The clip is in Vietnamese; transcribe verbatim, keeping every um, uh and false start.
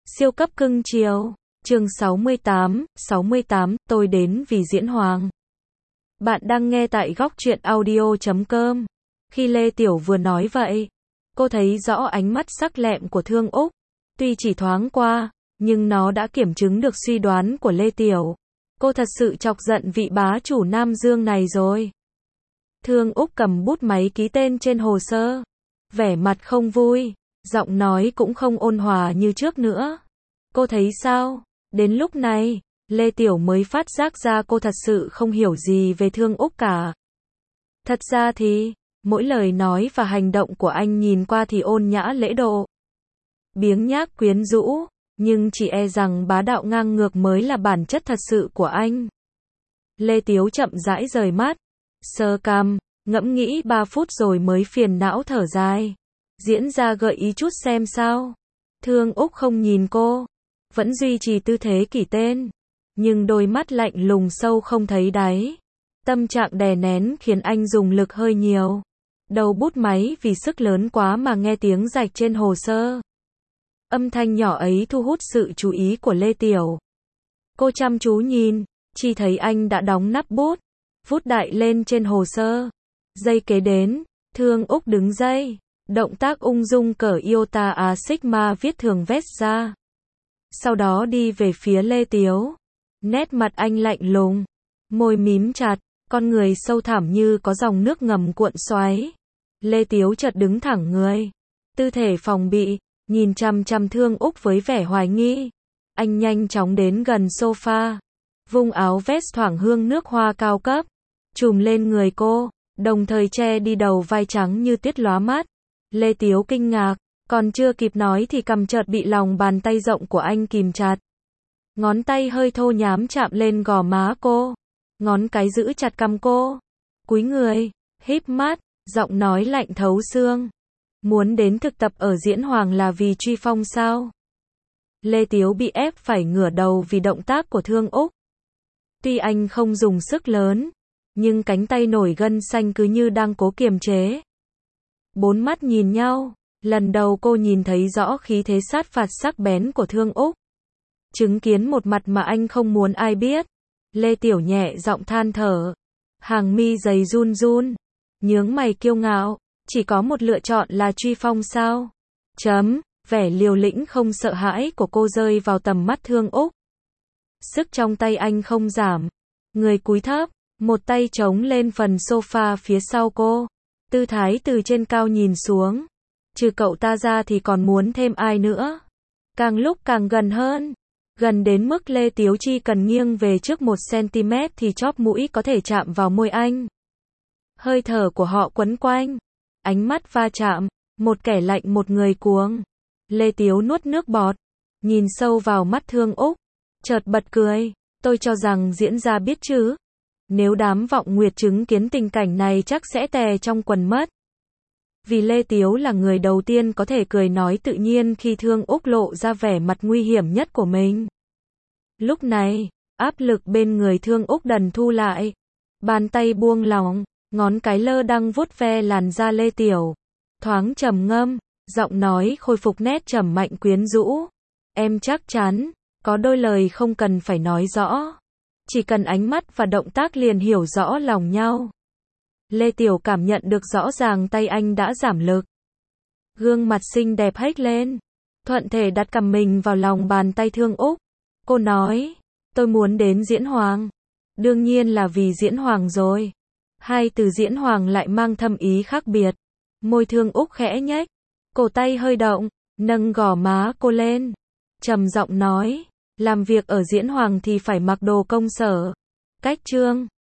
Siêu cấp cưng chiều. Chương sáu mươi tám, sáu mươi tám, tôi đến vì Diễn Hoàng. Bạn đang nghe tại góc truyện audio chấm com. Khi Lê Tiểu vừa nói vậy, cô thấy rõ ánh mắt sắc lẹm của Thương Úc. Tuy chỉ thoáng qua, nhưng nó đã kiểm chứng được suy đoán của Lê Tiểu. Cô thật sự chọc giận vị bá chủ Nam Dương này rồi. Thương Úc cầm bút máy ký tên trên hồ sơ. Vẻ mặt không vui, giọng nói cũng không ôn hòa như trước nữa. Cô thấy sao? Đến lúc này, Lê Tiểu mới phát giác ra cô thật sự không hiểu gì về Thương Úc cả. Thật ra thì, mỗi lời nói và hành động của anh nhìn qua thì ôn nhã lễ độ, biếng nhác quyến rũ, nhưng chỉ e rằng bá đạo ngang ngược mới là bản chất thật sự của anh. Lê Tiếu chậm rãi rời mắt, sờ cằm, ngẫm nghĩ ba phút rồi mới phiền não thở dài. Diễn ra gợi ý chút xem sao. Thương Úc không nhìn cô, vẫn duy trì tư thế kỷ tên, nhưng đôi mắt lạnh lùng sâu không thấy đáy. Tâm trạng đè nén khiến anh dùng lực hơi nhiều. Đầu bút máy vì sức lớn quá mà nghe tiếng rạch trên hồ sơ. Âm thanh nhỏ ấy thu hút sự chú ý của Lê Tiểu. Cô chăm chú nhìn, chỉ thấy anh đã đóng nắp bút, vút đại lên trên hồ sơ. Giây kế đến, Thương Úc đứng dậy, động tác ung dung cởi iota a sigma viết thường vest ra. Sau đó đi về phía Lê Tiếu. Nét mặt anh lạnh lùng, môi mím chặt, con người sâu thẳm như có dòng nước ngầm cuộn xoáy. Lê Tiếu chợt đứng thẳng người, tư thể phòng bị, nhìn chăm chăm Thương Úc với vẻ hoài nghi. Anh nhanh chóng đến gần sofa, vung áo vest thoảng hương nước hoa cao cấp, trùm lên người cô, đồng thời che đi đầu vai trắng như tuyết lóa mắt. Lê Tiếu kinh ngạc, còn chưa kịp nói thì cằm chợt bị lòng bàn tay rộng của anh kìm chặt. Ngón tay hơi thô nhám chạm lên gò má cô, ngón cái giữ chặt cằm cô. Cúi người, híp mắt, giọng nói lạnh thấu xương. Muốn đến thực tập ở Diễn Hoàng là vì truy phong sao? Lê Tiếu bị ép phải ngửa đầu vì động tác của Thương Úc. Tuy anh không dùng sức lớn, nhưng cánh tay nổi gân xanh cứ như đang cố kiềm chế. Bốn mắt nhìn nhau, lần đầu cô nhìn thấy rõ khí thế sát phạt sắc bén của Thương Úc. Chứng kiến một mặt mà anh không muốn ai biết. Lê Tiểu nhẹ giọng than thở, hàng mi dày run run, nhướng mày kiêu ngạo, chỉ có một lựa chọn là truy phong sao? Chấm, vẻ liều lĩnh không sợ hãi của cô rơi vào tầm mắt Thương Úc. Sức trong tay anh không giảm, người cúi thấp, một tay chống lên phần sofa phía sau cô, tư thái từ trên cao nhìn xuống. Trừ cậu ta ra thì còn muốn thêm ai nữa? Càng lúc càng gần hơn, gần đến mức Lê Tiếu chi cần nghiêng về trước một xăng-ti-mét thì chóp mũi có thể chạm vào môi anh. Hơi thở của họ quấn quanh, ánh mắt va chạm, một kẻ lạnh một người cuồng. Lê Tiếu nuốt nước bọt, nhìn sâu vào mắt Thương Úc, chợt bật cười, tôi cho rằng diễn ra biết chứ. Nếu đám vọng nguyệt chứng kiến tình cảnh này chắc sẽ tè trong quần mất. Vì Lê Tiếu là người đầu tiên có thể cười nói tự nhiên khi Thương Úc lộ ra vẻ mặt nguy hiểm nhất của mình. Lúc này, áp lực bên người Thương Úc dần thu lại. Bàn tay buông lỏng, ngón cái lơ đăng vuốt ve làn da Lê Tiểu. Thoáng trầm ngâm, giọng nói khôi phục nét trầm mạnh quyến rũ. Em chắc chắn, có đôi lời không cần phải nói rõ. Chỉ cần ánh mắt và động tác liền hiểu rõ lòng nhau. Lê Tiểu cảm nhận được rõ ràng tay anh đã giảm lực. Gương mặt xinh đẹp hếch lên, thuận thể đặt cằm mình vào lòng bàn tay Thương Úc. Cô nói, tôi muốn đến Diễn Hoàng. Đương nhiên là vì Diễn Hoàng rồi. Hai từ Diễn Hoàng lại mang thâm ý khác biệt. Môi Thương Úc khẽ nhếch, cổ tay hơi động, nâng gò má cô lên, trầm giọng nói, làm việc ở Diễn Hoàng thì phải mặc đồ công sở. Cách trương.